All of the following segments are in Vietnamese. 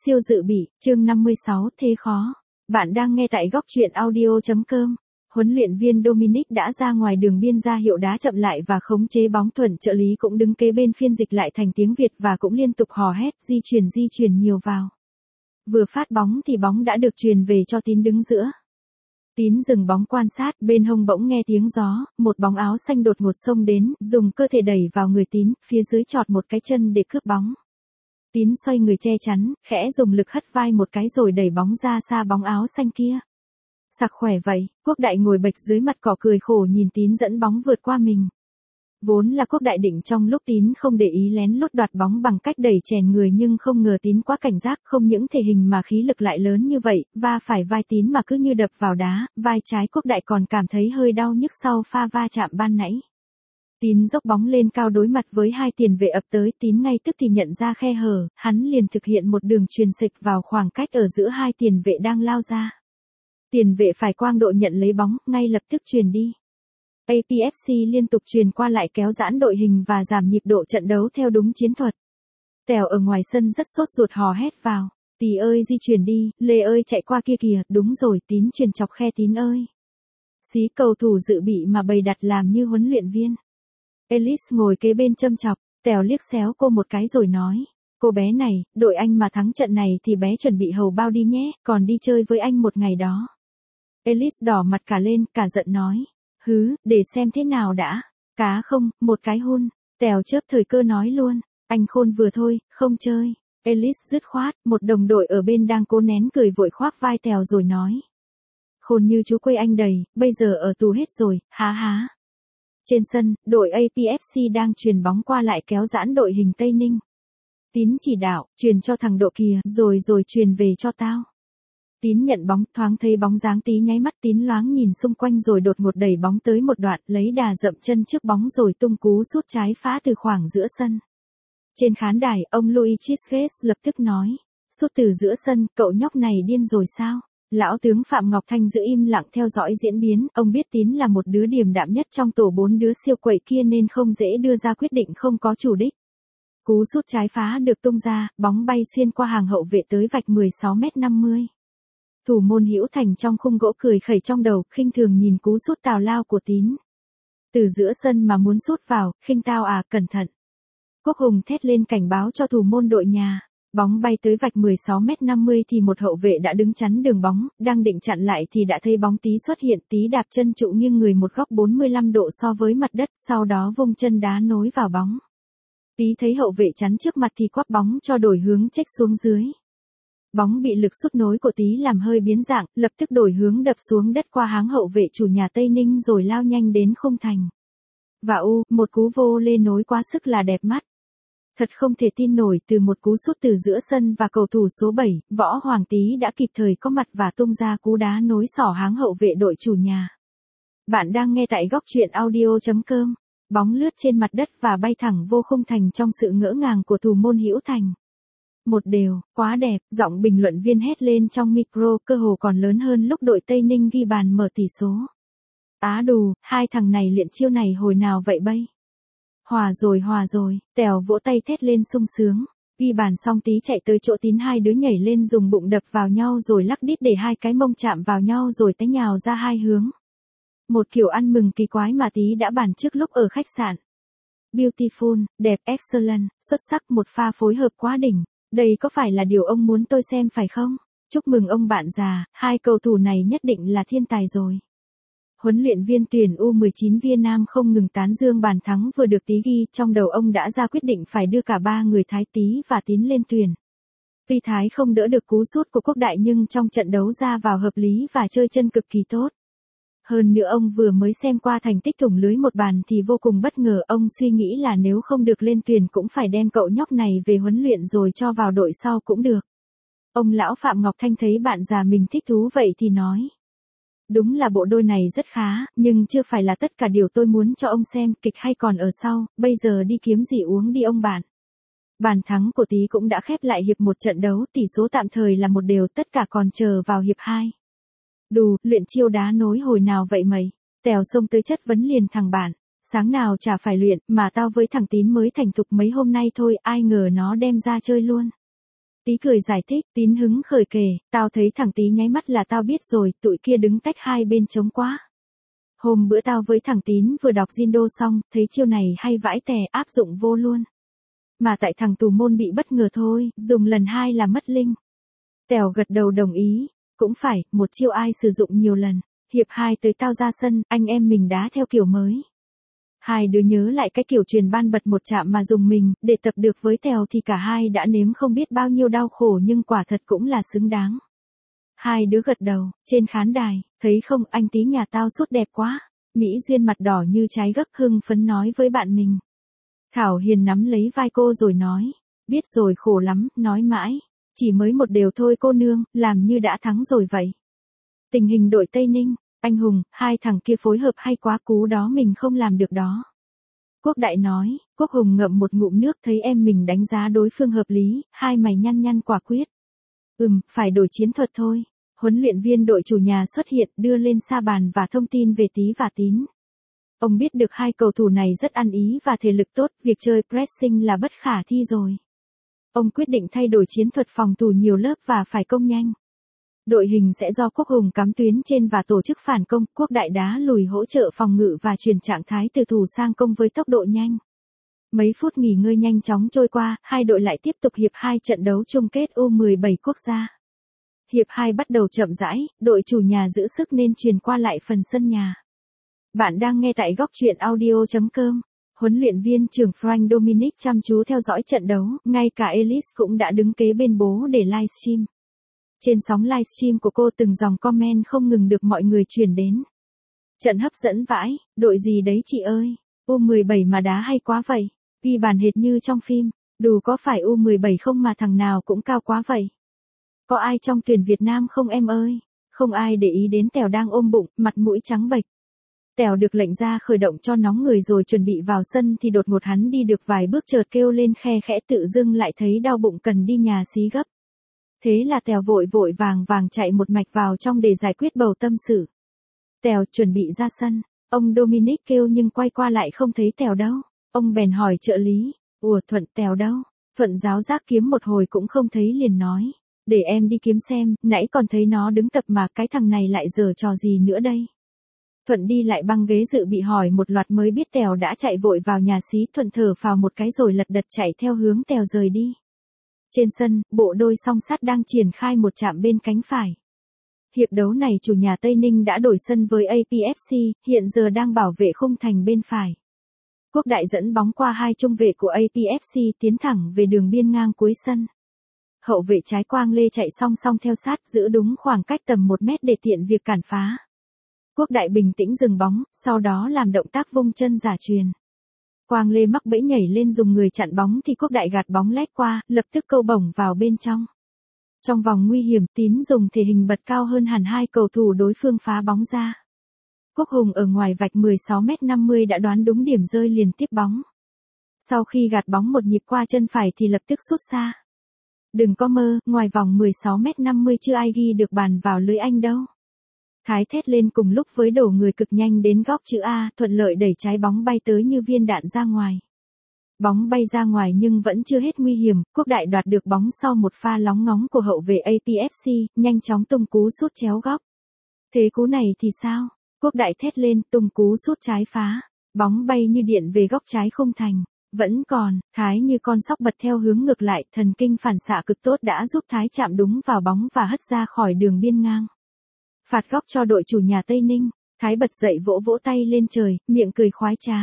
Siêu dự bị, chương 56, thế khó. Bạn đang nghe tại góc truyện audio.com. Huấn luyện viên Dominic đã ra ngoài đường biên ra hiệu đá chậm lại và khống chế bóng, thuận trợ lý cũng đứng kế bên phiên dịch lại thành tiếng Việt và cũng liên tục hò hét di chuyển nhiều vào. Vừa phát bóng thì bóng đã được truyền về cho Tín đứng giữa. Tín dừng bóng quan sát, bên hông bỗng nghe tiếng gió, một bóng áo xanh đột ngột xông đến, dùng cơ thể đẩy vào người Tín, phía dưới chọt một cái chân để cướp bóng. Tín xoay người che chắn, khẽ dùng lực hất vai một cái rồi đẩy bóng ra xa bóng áo xanh kia. Sặc khỏe vậy, Quốc Đại ngồi bệch dưới mặt cỏ cười khổ nhìn Tín dẫn bóng vượt qua mình. Vốn là Quốc Đại định trong lúc Tín không để ý lén lút đoạt bóng bằng cách đẩy chèn người, nhưng không ngờ Tín quá cảnh giác, không những thể hình mà khí lực lại lớn như vậy, va phải vai Tín mà cứ như đập vào đá, vai trái Quốc Đại còn cảm thấy hơi đau nhức sau pha va chạm ban nãy. Tín dốc bóng lên cao đối mặt với hai tiền vệ ập tới, Tín ngay tức thì nhận ra khe hở, hắn liền thực hiện một đường chuyền xịch vào khoảng cách ở giữa hai tiền vệ đang lao ra. Tiền vệ phải quang độ nhận lấy bóng, ngay lập tức chuyền đi. APFC liên tục chuyền qua lại kéo giãn đội hình và giảm nhịp độ trận đấu theo đúng chiến thuật. Tèo ở ngoài sân rất sốt ruột hò hét vào. Tí ơi di chuyển đi, Lê ơi chạy qua kia kìa, đúng rồi Tín chuyền chọc khe Tín ơi. Xí cầu thủ dự bị mà bày đặt làm như huấn luyện viên. Ellis ngồi kế bên châm chọc, Tèo liếc xéo cô một cái rồi nói. Cô bé này, đội anh mà thắng trận này thì bé chuẩn bị hầu bao đi nhé, còn đi chơi với anh một ngày đó. Ellis đỏ mặt cả lên, cả giận nói. Hứ, để xem thế nào đã. Cá không, một cái hun. Tèo chớp thời cơ nói luôn. Anh khôn vừa thôi, không chơi. Ellis dứt khoát, một đồng đội ở bên đang cố nén cười vội khoác vai Tèo rồi nói. Khôn như chú quê anh đầy, bây giờ ở tù hết rồi, há há. Trên sân, đội APFC đang chuyền bóng qua lại kéo giãn đội hình Tây Ninh. Tín chỉ đạo, chuyền cho thằng độ kìa, rồi chuyền về cho tao. Tín nhận bóng, thoáng thấy bóng dáng Tí nháy mắt, Tín loáng nhìn xung quanh rồi đột ngột đẩy bóng tới một đoạn, lấy đà dậm chân trước bóng rồi tung cú sút trái phá từ khoảng giữa sân. Trên khán đài, ông Louis Chisges lập tức nói, sút từ giữa sân, cậu nhóc này điên rồi sao? Lão tướng Phạm Ngọc Thanh giữ im lặng theo dõi diễn biến, ông biết Tín là một đứa điềm đạm nhất trong tổ 4 đứa siêu quậy kia nên không dễ đưa ra quyết định không có chủ đích. Cú sút trái phá được tung ra, bóng bay xuyên qua hàng hậu vệ tới vạch 16m50. Thủ môn Hữu Thành trong khung gỗ cười khẩy trong đầu, khinh thường nhìn cú sút tào lao của Tín. Từ giữa sân mà muốn sút vào, khinh tao à, cẩn thận. Quốc Hùng thét lên cảnh báo cho thủ môn đội nhà. Bóng bay tới vạch 16m50 thì một hậu vệ đã đứng chắn đường bóng, đang định chặn lại thì đã thấy bóng Tí xuất hiện. Tí đạp chân trụ nghiêng người một góc 45 độ so với mặt đất, sau đó vung chân đá nối vào bóng. Tí thấy hậu vệ chắn trước mặt thì quắp bóng cho đổi hướng chếch xuống dưới. Bóng bị lực sút nối của Tí làm hơi biến dạng, lập tức đổi hướng đập xuống đất qua háng hậu vệ chủ nhà Tây Ninh rồi lao nhanh đến khung thành. Và một cú vô lê nối quá sức là đẹp mắt. Thật không thể tin nổi, từ một cú sút từ giữa sân và cầu thủ số 7, Võ Hoàng Tý đã kịp thời có mặt và tung ra cú đá nối xỏ háng hậu vệ đội chủ nhà. Bạn đang nghe tại góc truyện audio.com. Bóng lướt trên mặt đất và bay thẳng vô khung thành trong sự ngỡ ngàng của thủ môn Hữu Thành. 1-1, quá đẹp, giọng bình luận viên hét lên trong micro, cơ hồ còn lớn hơn lúc đội Tây Ninh ghi bàn mở tỷ số. Á đù, hai thằng này luyện chiêu này hồi nào vậy bây? Hòa rồi, Tèo vỗ tay thét lên sung sướng. Ghi bàn xong Tí chạy tới chỗ Tín, hai đứa nhảy lên dùng bụng đập vào nhau rồi lắc đít để hai cái mông chạm vào nhau rồi té nhào ra hai hướng. Một kiểu ăn mừng kỳ quái mà Tí đã bàn trước lúc ở khách sạn. Beautiful, đẹp, excellent, xuất sắc, một pha phối hợp quá đỉnh. Đây có phải là điều ông muốn tôi xem phải không? Chúc mừng ông bạn già, hai cầu thủ này nhất định là thiên tài rồi. Huấn luyện viên tuyển U19 Việt Nam không ngừng tán dương bàn thắng vừa được Tí ghi, trong đầu ông đã ra quyết định phải đưa cả ba người Thái, Tí và Tín lên tuyển. Tuy Thái không đỡ được cú sút của Quốc Đại nhưng trong trận đấu ra vào hợp lý và chơi chân cực kỳ tốt. Hơn nữa ông vừa mới xem qua thành tích thủng lưới một bàn thì vô cùng bất ngờ, ông suy nghĩ là nếu không được lên tuyển cũng phải đem cậu nhóc này về huấn luyện rồi cho vào đội sau cũng được. Ông lão Phạm Ngọc Thanh thấy bạn già mình thích thú vậy thì nói. Đúng là bộ đôi này rất khá, nhưng chưa phải là tất cả điều tôi muốn cho ông xem, kịch hay còn ở sau, bây giờ đi kiếm gì uống đi ông bạn. Bàn thắng của Tí cũng đã khép lại hiệp 1 trận đấu, tỷ số tạm thời là 1-1, tất cả còn chờ vào hiệp 2. Đù, luyện chiêu đá nối hồi nào vậy mày? Tèo xông tới chất vấn liền thằng bạn. Sáng nào chả phải luyện, mà tao với thằng Tín mới thành thục mấy hôm nay thôi, ai ngờ nó đem ra chơi luôn. Tí cười giải thích, Tín hứng khởi kể, tao thấy thằng Tí nháy mắt là tao biết rồi, tụi kia đứng tách hai bên trống quá. Hôm bữa tao với thằng Tín vừa đọc Jindo xong, thấy chiêu này hay vãi tè, áp dụng vô luôn. Mà tại thằng tù môn bị bất ngờ thôi, dùng lần hai là mất linh. Tèo gật đầu đồng ý, cũng phải, một chiêu ai sử dụng nhiều lần. Hiệp 2 tới tao ra sân, anh em mình đá theo kiểu mới. Hai đứa nhớ lại cái kiểu truyền ban bật một chạm mà dùng mình, để tập được với Tèo thì cả hai đã nếm không biết bao nhiêu đau khổ nhưng quả thật cũng là xứng đáng. Hai đứa gật đầu, trên khán đài, thấy không anh Tí nhà tao sút đẹp quá. Mỹ Duyên mặt đỏ như trái gấc hưng phấn nói với bạn mình. Thảo Hiền nắm lấy vai cô rồi nói, biết rồi khổ lắm, nói mãi. Chỉ mới một điều thôi cô nương, làm như đã thắng rồi vậy. Tình hình đội Tây Ninh, anh Hùng, hai thằng kia phối hợp hay quá cú đó mình không làm được đó. Quốc Đại nói, Quốc Hùng ngậm một ngụm nước thấy em mình đánh giá đối phương hợp lý, hai mày nhăn nhăn quả quyết. Phải đổi chiến thuật thôi. Huấn luyện viên đội chủ nhà xuất hiện đưa lên sa bàn và thông tin về Tí và Tín. Ông biết được hai cầu thủ này rất ăn ý và thể lực tốt, việc chơi pressing là bất khả thi rồi. Ông quyết định thay đổi chiến thuật phòng thủ nhiều lớp và phải công nhanh. Đội hình sẽ do Quốc Hùng cắm tuyến trên và tổ chức phản công, Quốc Đại đá lùi hỗ trợ phòng ngự và chuyển trạng thái từ thủ sang công với tốc độ nhanh. Mấy phút nghỉ ngơi nhanh chóng trôi qua, hai đội lại tiếp tục hiệp 2 trận đấu chung kết U17 quốc gia. Hiệp 2 bắt đầu chậm rãi, đội chủ nhà giữ sức nên truyền qua lại phần sân nhà. Bạn đang nghe tại góc truyện audio.com. Huấn luyện viên trưởng Frank Dominic chăm chú theo dõi trận đấu, ngay cả Ellis cũng đã đứng kế bên bố để livestream. Trên sóng livestream của cô từng dòng comment không ngừng được mọi người truyền đến. Trận hấp dẫn vãi, đội gì đấy chị ơi, U17 mà đá hay quá vậy, ghi bàn hệt như trong phim, đủ có phải U17 không mà thằng nào cũng cao quá vậy. Có ai trong tuyển Việt Nam không em ơi? Không ai để ý đến Tèo đang ôm bụng, mặt mũi trắng bệch. Tèo được lệnh ra khởi động cho nóng người rồi chuẩn bị vào sân thì đột ngột hắn đi được vài bước chợt kêu lên khe khẽ tự dưng lại thấy đau bụng cần đi nhà xí gấp. Thế là Tèo vội vội vàng chạy một mạch vào trong để giải quyết bầu tâm sự. Tèo chuẩn bị ra sân, ông Dominic kêu nhưng quay qua lại không thấy Tèo đâu. Ông bèn hỏi trợ lý, Thuận Tèo đâu? Thuận giáo giác kiếm một hồi cũng không thấy liền nói. Để em đi kiếm xem, nãy còn thấy nó đứng tập mà cái thằng này lại giở trò gì nữa đây. Thuận đi lại băng ghế dự bị hỏi một loạt mới biết Tèo đã chạy vội vào nhà xí. Thuận thở phào một cái rồi lật đật chạy theo hướng Tèo rời đi. Trên sân, bộ đôi song sắt đang triển khai một chạm bên cánh phải. Hiệp đấu này chủ nhà Tây Ninh đã đổi sân với APFC, hiện giờ đang bảo vệ khung thành bên phải. Quốc Đại dẫn bóng qua hai trung vệ của APFC tiến thẳng về đường biên ngang cuối sân. Hậu vệ trái Quang Lê chạy song song theo sát giữ đúng khoảng cách tầm 1 mét để tiện việc cản phá. Quốc Đại bình tĩnh dừng bóng, sau đó làm động tác vung chân giả chuyền. Quang Lê mắc bẫy nhảy lên dùng người chặn bóng thì Quốc Đại gạt bóng lét qua, lập tức câu bổng vào bên trong. Trong vòng nguy hiểm Tín dùng thể hình bật cao hơn hẳn hai cầu thủ đối phương phá bóng ra. Quốc Hùng ở ngoài vạch 16m50 đã đoán đúng điểm rơi liền tiếp bóng. Sau khi gạt bóng một nhịp qua chân phải thì lập tức sút xa. Đừng có mơ, ngoài vòng 16m50 chưa ai ghi được bàn vào lưới anh đâu. Thái thét lên cùng lúc với đổ người cực nhanh đến góc chữ A, thuận lợi đẩy trái bóng bay tới như viên đạn ra ngoài. Bóng bay ra ngoài nhưng vẫn chưa hết nguy hiểm, Quốc Đại đoạt được bóng sau một pha lóng ngóng của hậu vệ APFC, nhanh chóng tung cú sút chéo góc. Thế cú này thì sao? Quốc Đại thét lên, tung cú sút trái phá. Bóng bay như điện về góc trái khung thành. Vẫn còn, Thái như con sóc bật theo hướng ngược lại, thần kinh phản xạ cực tốt đã giúp Thái chạm đúng vào bóng và hất ra khỏi đường biên ngang. Phạt góc cho đội chủ nhà Tây Ninh, Thái bật dậy vỗ vỗ tay lên trời, miệng cười khoái trá.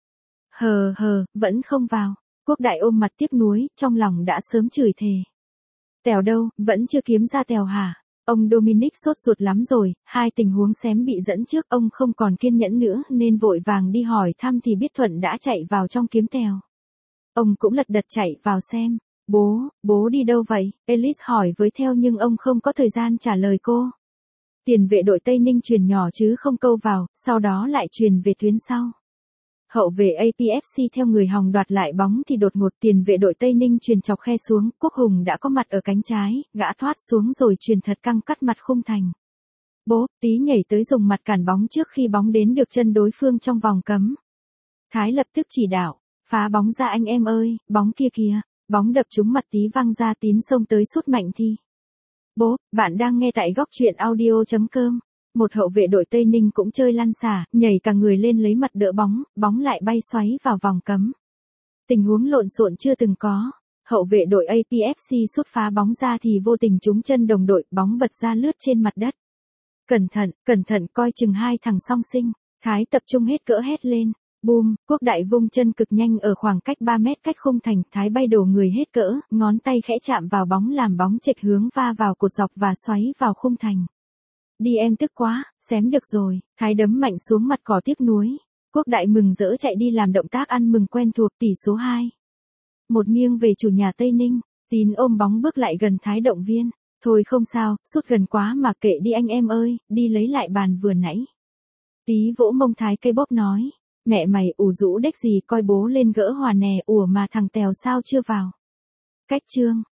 Vẫn không vào. Quốc Đại ôm mặt tiếc nuối, trong lòng đã sớm chửi thề. Tèo đâu, vẫn chưa kiếm ra Tèo hả? Ông Dominic sốt ruột lắm rồi, hai tình huống xém bị dẫn trước, ông không còn kiên nhẫn nữa nên vội vàng đi hỏi thăm thì biết Thuận đã chạy vào trong kiếm Tèo. Ông cũng lật đật chạy vào xem. Bố đi đâu vậy? Ellis hỏi với theo nhưng ông không có thời gian trả lời cô. Tiền vệ đội Tây Ninh truyền nhỏ chứ không câu vào, sau đó lại truyền về tuyến sau. Hậu vệ APFC theo người Hòng đoạt lại bóng thì đột ngột tiền vệ đội Tây Ninh truyền chọc khe xuống, Quốc Hùng đã có mặt ở cánh trái, gã thoát xuống rồi truyền thật căng cắt mặt khung thành. Tí nhảy tới dùng mặt cản bóng trước khi bóng đến được chân đối phương trong vòng cấm. Thái lập tức chỉ đạo, phá bóng ra anh em ơi, bóng kia kìa, Bóng đập trúng mặt Tí văng ra, Tín xông tới sút mạnh Thi. Bố, bạn đang nghe tại góc truyện audio.com. Một hậu vệ đội Tây Ninh cũng chơi lăn xả, nhảy cả người lên lấy mặt đỡ bóng, bóng lại bay xoáy vào vòng cấm. Tình huống lộn xộn chưa từng có. Hậu vệ đội APFC sút phá bóng ra thì vô tình trúng chân đồng đội, bóng bật ra lướt trên mặt đất. Cẩn thận, coi chừng hai thằng song sinh. Thái tập trung hết cỡ hét lên. Boom, Quốc Đại vung chân cực nhanh ở khoảng cách 3 mét cách khung thành, Thái bay đổ người hết cỡ, ngón tay khẽ chạm vào bóng làm bóng chệch hướng va vào cột dọc và xoáy vào khung thành. Đi em tức quá, xém được rồi, Thái đấm mạnh xuống mặt cỏ tiếc nuối. Quốc Đại mừng rỡ chạy đi làm động tác ăn mừng quen thuộc, tỷ số 2. Một nghiêng về chủ nhà Tây Ninh, Tín ôm bóng bước lại gần Thái động viên. Thôi không sao, sút gần quá mà kệ đi anh em ơi, đi lấy lại bàn vừa nãy. Tí vỗ mông Thái cây bóp nói. Mẹ mày ủ rũ đếch gì, coi bố lên gỡ hòa nè, ủa mà thằng Tèo sao chưa vào. Cách chương.